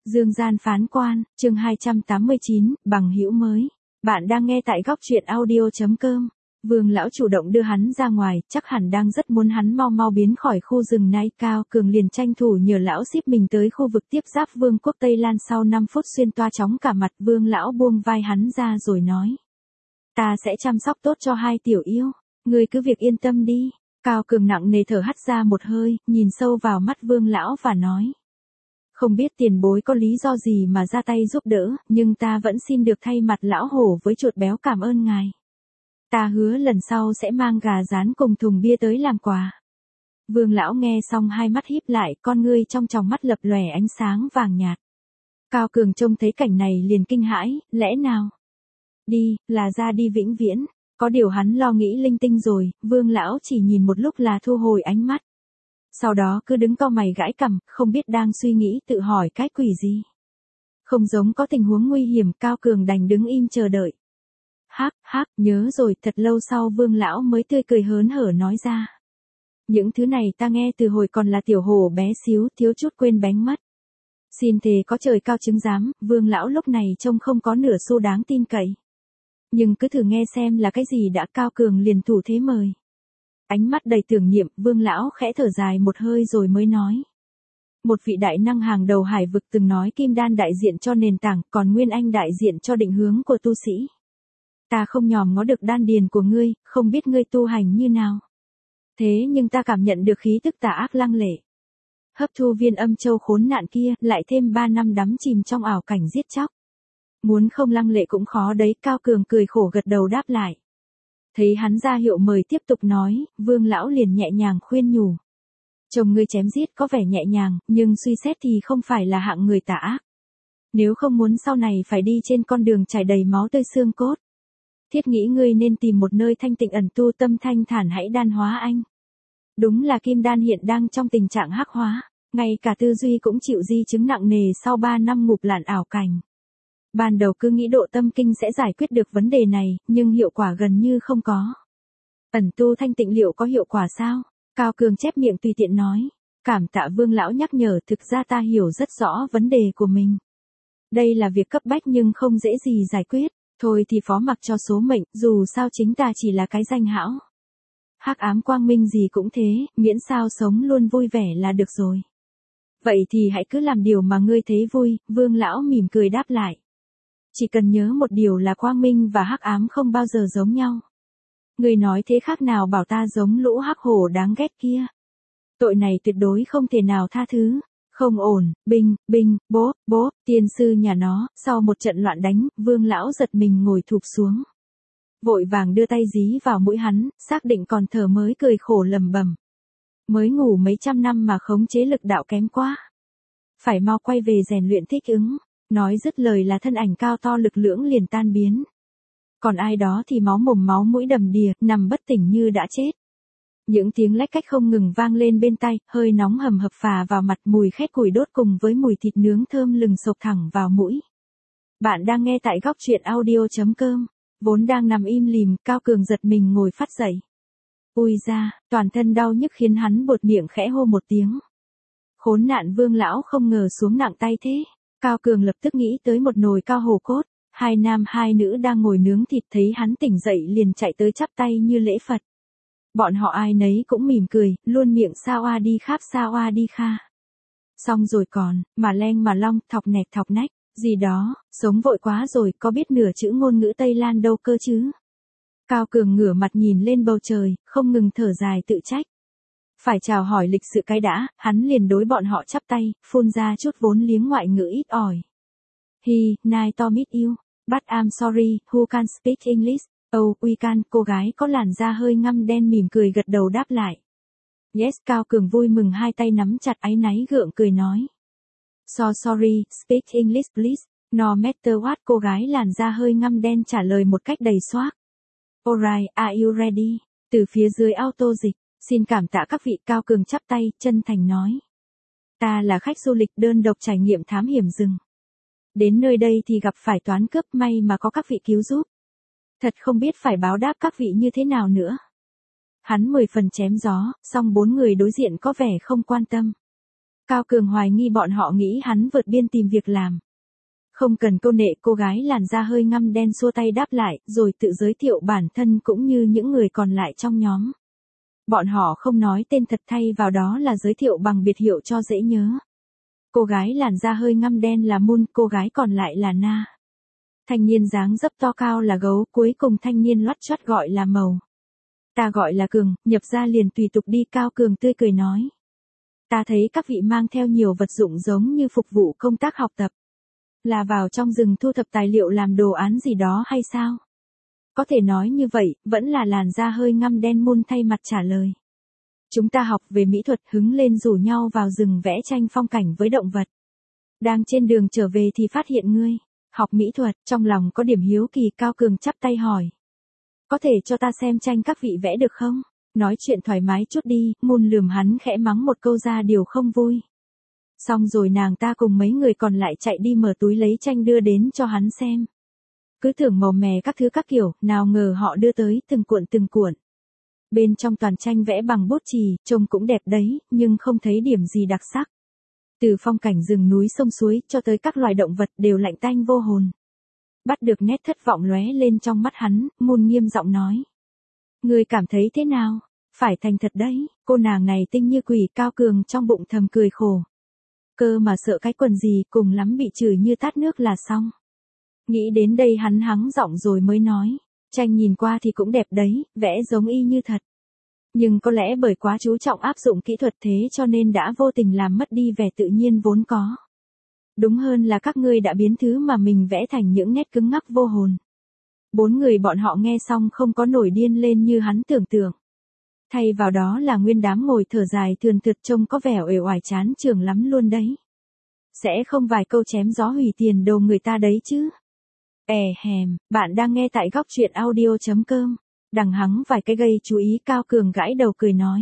Dương gian phán quan, chương 289, bằng hữu mới. Bạn đang nghe tại góc truyện audio.com. Vương lão chủ động đưa hắn ra ngoài, chắc hẳn đang rất muốn hắn mau mau biến khỏi khu rừng này. Cao Cường liền tranh thủ nhờ lão ship mình tới khu vực tiếp giáp Vương quốc Tây Lan. Sau 5 phút xuyên toa chóng cả mặt, Vương lão buông vai hắn ra rồi nói: "Ta sẽ chăm sóc tốt cho hai tiểu yêu, ngươi cứ việc yên tâm đi." Cao Cường nặng nề thở hắt ra một hơi, nhìn sâu vào mắt Vương lão và nói: "Không biết tiền bối có lý do gì mà ra tay giúp đỡ, nhưng ta vẫn xin được thay mặt lão hổ với chuột béo cảm ơn ngài. Ta hứa lần sau sẽ mang gà rán cùng thùng bia tới làm quà." Vương lão nghe xong hai mắt híp lại, con ngươi trong tròng mắt lập lòe ánh sáng vàng nhạt. Cao Cường trông thấy cảnh này liền kinh hãi, lẽ nào? Đi, là ra đi vĩnh viễn. Có điều hắn lo nghĩ linh tinh rồi, Vương lão chỉ nhìn một lúc là thu hồi ánh mắt. Sau đó cứ đứng cau mày gãi cằm, không biết đang suy nghĩ tự hỏi cái quỷ gì. Không giống có tình huống nguy hiểm, Cao Cường đành đứng im chờ đợi. Hắc, nhớ rồi, thật lâu sau Vương lão mới tươi cười hớn hở nói ra: "Những thứ này ta nghe từ hồi còn là tiểu hổ bé xíu, thiếu chút quên bén mất. Xin thề có trời cao chứng giám, Vương lão lúc này trông không có nửa xu đáng tin cậy. Nhưng cứ thử nghe xem là cái gì đã." Cao Cường liền thủ thế mời. Ánh mắt đầy tưởng niệm, Vương lão khẽ thở dài một hơi rồi mới nói: "Một vị đại năng hàng đầu hải vực từng nói kim đan đại diện cho nền tảng, còn nguyên anh đại diện cho định hướng của tu sĩ. Ta không nhòm ngó được đan điền của ngươi, không biết ngươi tu hành như nào. Thế nhưng ta cảm nhận được khí tức tà ác lăng lệ. Hấp thu viên âm châu khốn nạn kia, lại thêm 3 năm đắm chìm trong ảo cảnh giết chóc. Muốn không lăng lệ cũng khó đấy." Cao Cường cười khổ gật đầu đáp lại. Thấy hắn ra hiệu mời tiếp tục nói, Vương lão liền nhẹ nhàng khuyên nhủ: "Chồng ngươi chém giết có vẻ nhẹ nhàng, nhưng suy xét thì không phải là hạng người tà ác. Nếu không muốn sau này phải đi trên con đường chảy đầy máu tươi xương cốt, thiết nghĩ ngươi nên tìm một nơi thanh tịnh ẩn tu tâm thanh thản, hãy đan hóa anh. Đúng là kim đan hiện đang trong tình trạng hắc hóa, ngay cả tư duy cũng chịu di chứng nặng nề sau 3 năm ngụp lặn ảo cảnh. Ban đầu cứ nghĩ độ tâm kinh sẽ giải quyết được vấn đề này, nhưng hiệu quả gần như không có. Ẩn tu thanh tịnh liệu có hiệu quả sao?" Cao Cường chép miệng tùy tiện nói. "Cảm tạ Vương lão nhắc nhở, thực ra ta hiểu rất rõ vấn đề của mình. Đây là việc cấp bách nhưng không dễ gì giải quyết, thôi thì phó mặc cho số mệnh, dù sao chính ta chỉ là cái danh hão. Hắc ám quang minh gì cũng thế, miễn sao sống luôn vui vẻ là được rồi." "Vậy thì hãy cứ làm điều mà ngươi thấy vui." Vương lão mỉm cười đáp lại. "Chỉ cần nhớ một điều là quang minh và hắc ám không bao giờ giống nhau. Ngươi nói thế khác nào bảo ta giống lũ hắc hổ đáng ghét kia. Tội này tuyệt đối không thể nào tha thứ. Không ổn." Binh, bố, tiên sư nhà nó. Sau một trận loạn đánh, Vương lão giật mình ngồi thụp xuống. Vội vàng đưa tay dí vào mũi hắn, xác định còn thở mới cười khổ lẩm bẩm: "Mới ngủ mấy trăm năm mà khống chế lực đạo kém quá. Phải mau quay về rèn luyện thích ứng." Nói dứt lời là thân ảnh cao to lực lưỡng liền tan biến. Còn ai đó thì máu mồm máu mũi đầm đìa, nằm bất tỉnh như đã chết. Những tiếng lách cách không ngừng vang lên bên tai, hơi nóng hầm hập phả vào mặt, mùi khét củi đốt cùng với mùi thịt nướng thơm lừng sộc thẳng vào mũi. Bạn đang nghe tại góc truyện audio.com. Vốn đang nằm im lìm, Cao Cường giật mình ngồi phát dậy. Ui da, toàn thân đau nhức khiến hắn buột miệng khẽ hô một tiếng. Khốn nạn, Vương lão không ngờ xuống nặng tay thế. Cao Cường lập tức nghĩ tới một nồi cao hổ cốt, 2 nam 2 nữ đang ngồi nướng thịt, thấy hắn tỉnh dậy liền chạy tới chắp tay như lễ Phật. Bọn họ ai nấy cũng mỉm cười, luôn miệng sao a đi kháp sao a đi kha. Xong rồi còn, mà leng mà long, thọc nẹt thọc nách, gì đó, sống vội quá rồi, có biết nửa chữ ngôn ngữ Tây Lan đâu cơ chứ. Cao Cường ngửa mặt nhìn lên bầu trời, không ngừng thở dài tự trách. Phải chào hỏi lịch sự cái đã, hắn liền đối bọn họ chắp tay, phun ra chút vốn liếng ngoại ngữ ít ỏi. Nice to meet you, but I'm sorry, who can speak English? Oh, we can. Cô gái có làn da hơi ngăm đen mỉm cười gật đầu đáp lại. Yes. Cao Cường vui mừng hai tay nắm chặt, áy náy gượng cười nói: So sorry, speak English please. No matter what. Cô gái làn da hơi ngăm đen trả lời một cách đầy xoác. Alright, are you ready? Từ phía dưới auto dịch: Xin cảm tạ các vị. Cao Cường chắp tay, chân thành nói: Ta là khách du lịch đơn độc trải nghiệm thám hiểm rừng. Đến nơi đây thì gặp phải toán cướp, may mà có các vị cứu giúp. Thật không biết phải báo đáp các vị như thế nào nữa. Hắn 10 phần chém gió, song 4 người đối diện có vẻ không quan tâm. Cao Cường hoài nghi bọn họ nghĩ hắn vượt biên tìm việc làm. Không cần câu nệ, cô gái làn da hơi ngăm đen xua tay đáp lại, rồi tự giới thiệu bản thân cũng như những người còn lại trong nhóm. Bọn họ không nói tên thật, thay vào đó là giới thiệu bằng biệt hiệu cho dễ nhớ. Cô gái làn da hơi ngăm đen là Moon, cô gái còn lại là Na. Thanh niên dáng dấp to cao là Gấu, cuối cùng thanh niên loắt choắt gọi là Màu. Ta gọi là Cường, nhập ra liền tùy tục đi. Cao Cường tươi cười nói. Ta thấy các vị mang theo nhiều vật dụng giống như phục vụ công tác học tập. Là vào trong rừng thu thập tài liệu làm đồ án gì đó hay sao? Có thể nói như vậy, vẫn là làn da hơi ngăm đen Moon thay mặt trả lời. Chúng ta học về mỹ thuật, hứng lên rủ nhau vào rừng vẽ tranh phong cảnh với động vật. Đang trên đường trở về thì phát hiện ngươi học mỹ thuật, trong lòng có điểm hiếu kỳ. Cao Cường chắp tay hỏi. Có thể cho ta xem tranh các vị vẽ được không? Nói chuyện thoải mái chút đi. Moon lườm hắn khẽ mắng một câu ra điều không vui. Xong rồi nàng ta cùng mấy người còn lại chạy đi mở túi lấy tranh đưa đến cho hắn xem. Cứ tưởng màu mè các thứ các kiểu, nào ngờ họ đưa tới từng cuộn từng cuộn. Bên trong toàn tranh vẽ bằng bút chì, trông cũng đẹp đấy, nhưng không thấy điểm gì đặc sắc. Từ phong cảnh rừng núi sông suối cho tới các loài động vật đều lạnh tanh vô hồn. Bắt được nét thất vọng lóe lên trong mắt hắn, Moon nghiêm giọng nói. Ngươi cảm thấy thế nào? Phải thành thật đấy, cô nàng này tinh như quỷ. Cao Cường trong bụng thầm cười khổ. Cơ mà sợ cái quần gì, cùng lắm bị chửi như tát nước là xong. Nghĩ đến đây hắn hắng giọng rồi mới nói. Tranh nhìn qua thì cũng đẹp đấy, vẽ giống y như thật. Nhưng có lẽ bởi quá chú trọng áp dụng kỹ thuật thế cho nên đã vô tình làm mất đi vẻ tự nhiên vốn có. Đúng hơn là các ngươi đã biến thứ mà mình vẽ thành những nét cứng ngắc vô hồn. Bốn người bọn họ nghe xong không có nổi điên lên như hắn tưởng tượng. Thay vào đó là nguyên đám ngồi thở dài thườn thượt, trông có vẻ uể oải chán chường lắm luôn đấy. Sẽ không vài câu chém gió hủy tiền đồ người ta đấy chứ. Bạn đang nghe tại góc truyện audio.com. Đằng hắng vài cái gây chú ý. Cao Cường gãi đầu cười nói.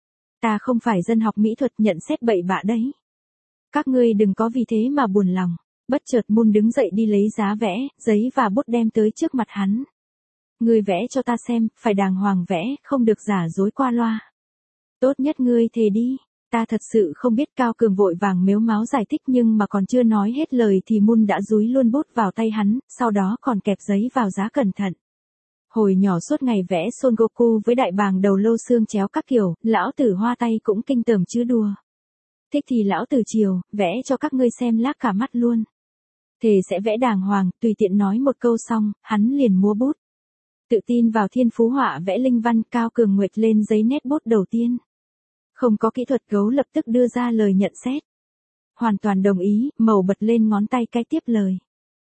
Ta không phải dân học mỹ thuật nhận xét bậy bạ đấy. Các ngươi đừng có vì thế mà buồn lòng. Bất chợt Moon đứng dậy đi lấy giá vẽ, giấy và bút đem tới trước mặt hắn. Ngươi vẽ cho ta xem, phải đàng hoàng vẽ, không được giả dối qua loa. Tốt nhất ngươi thề đi. Ta thật sự không biết. Cao Cường vội vàng mếu máo giải thích, nhưng mà còn chưa nói hết lời thì Moon đã dúi luôn bút vào tay hắn, sau đó còn kẹp giấy vào giá cẩn thận. Hồi nhỏ suốt ngày vẽ Son Goku với đại bàng đầu lâu xương chéo các kiểu, lão tử hoa tay cũng kinh tởm chứ đùa. Thích thì lão tử chiều, vẽ cho các ngươi xem lác cả mắt luôn. Thề sẽ vẽ đàng hoàng. Tùy tiện nói một câu xong, hắn liền múa bút. Tự tin vào thiên phú họa vẽ linh văn. Cao Cường nguệch lên giấy nét bút đầu tiên. Không có kỹ thuật. Gấu lập tức đưa ra lời nhận xét. Hoàn toàn đồng ý. Màu bật lên ngón tay cái tiếp lời.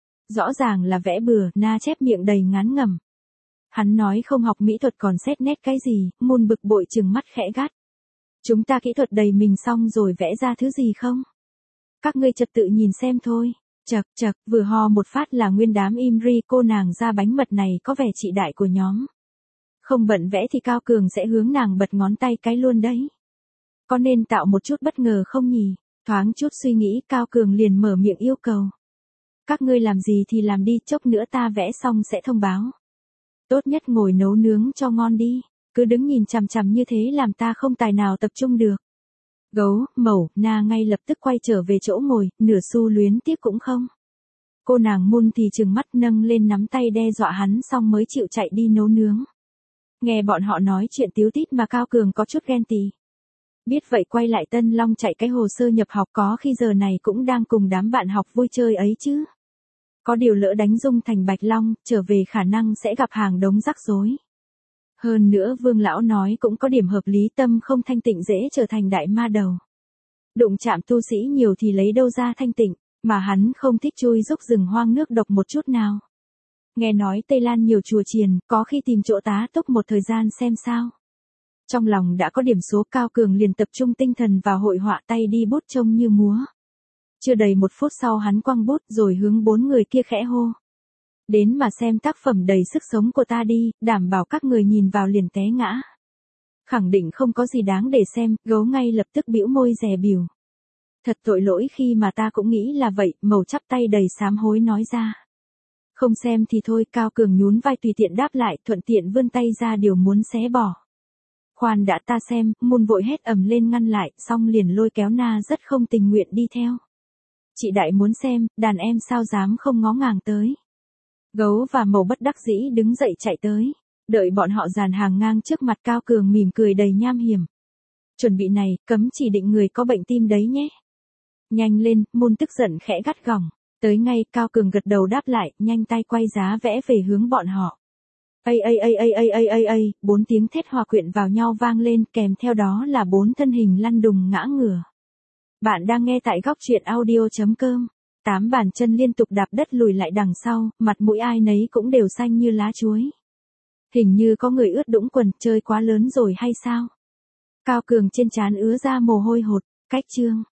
Rõ ràng là vẽ bừa. Na chép miệng đầy ngán ngẩm. Hắn nói không học mỹ thuật còn xét nét cái gì. Moon bực bội trừng mắt khẽ gắt. Chúng ta kỹ thuật đầy mình xong rồi vẽ ra thứ gì không? Các ngươi trật tự nhìn xem thôi. Chật, vừa ho một phát là nguyên đám im ri. Cô nàng da bánh mật này có vẻ chị đại của nhóm. Không bận vẽ thì Cao Cường sẽ hướng nàng bật ngón tay cái luôn đấy. Có nên tạo một chút bất ngờ không nhỉ? Thoáng chút suy nghĩ, Cao Cường liền mở miệng yêu cầu. Các ngươi làm gì thì làm đi, chốc nữa ta vẽ xong sẽ thông báo. Tốt nhất ngồi nấu nướng cho ngon đi. Cứ đứng nhìn chằm chằm như thế làm ta không tài nào tập trung được. Gấu, Màu, Na ngay lập tức quay trở về chỗ ngồi, nửa xu luyến tiếc cũng không. Cô nàng Moon thì trừng mắt nâng lên nắm tay đe dọa hắn xong mới chịu chạy đi nấu nướng. Nghe bọn họ nói chuyện tíu tít mà Cao Cường có chút ghen tị. Biết vậy quay lại Tân Long chạy cái hồ sơ nhập học, có khi giờ này cũng đang cùng đám bạn học vui chơi ấy chứ. Có điều lỡ đánh rung thành Bạch Long, trở về khả năng sẽ gặp hàng đống rắc rối. Hơn nữa Vương lão nói cũng có điểm hợp lý, tâm không thanh tịnh dễ trở thành đại ma đầu. Đụng chạm tu sĩ nhiều thì lấy đâu ra thanh tịnh, mà hắn không thích chui rúc rừng hoang nước độc một chút nào. Nghe nói Tây Lan nhiều chùa chiền, có khi tìm chỗ tá túc một thời gian xem sao. Trong lòng đã có điểm số, Cao Cường liền tập trung tinh thần vào hội họa, tay đi bút trông như múa. Chưa đầy một phút sau hắn quăng bút rồi hướng bốn người kia khẽ hô. Đến mà xem tác phẩm đầy sức sống của ta đi, đảm bảo các người nhìn vào liền té ngã. Khẳng định không có gì đáng để xem. Gấu ngay lập tức bĩu môi dè bỉu. Thật tội lỗi khi mà ta cũng nghĩ là vậy. Màu chắp tay đầy sám hối nói ra. Không xem thì thôi. Cao Cường nhún vai tùy tiện đáp lại, thuận tiện vươn tay ra điều muốn xé bỏ. Khoan đã ta xem, Mun vội hét ầm lên ngăn lại, xong liền lôi kéo Na rất không tình nguyện đi theo. Chị đại muốn xem, đàn em sao dám không ngó ngàng tới. Gấu và Màu bất đắc dĩ đứng dậy chạy tới. Đợi bọn họ dàn hàng ngang trước mặt Cao Cường mỉm cười đầy nham hiểm. Chuẩn bị này, cấm chỉ định người có bệnh tim đấy nhé. Nhanh lên, Mun tức giận khẽ gắt gỏng. Tới ngay, Cao Cường gật đầu đáp lại, nhanh tay quay giá vẽ về hướng bọn họ. Ây, 4 tiếng thét hòa quyện vào nhau vang lên, kèm theo đó là 4 thân hình lăn đùng ngã ngửa. Bạn đang nghe tại góc truyện audio.com. 8 bàn chân liên tục đạp đất lùi lại đằng sau, mặt mũi ai nấy cũng đều xanh như lá chuối. Hình như có người ướt đũng quần, chơi quá lớn rồi hay sao? Cao Cường trên trán ứa ra mồ hôi hột, cách chương.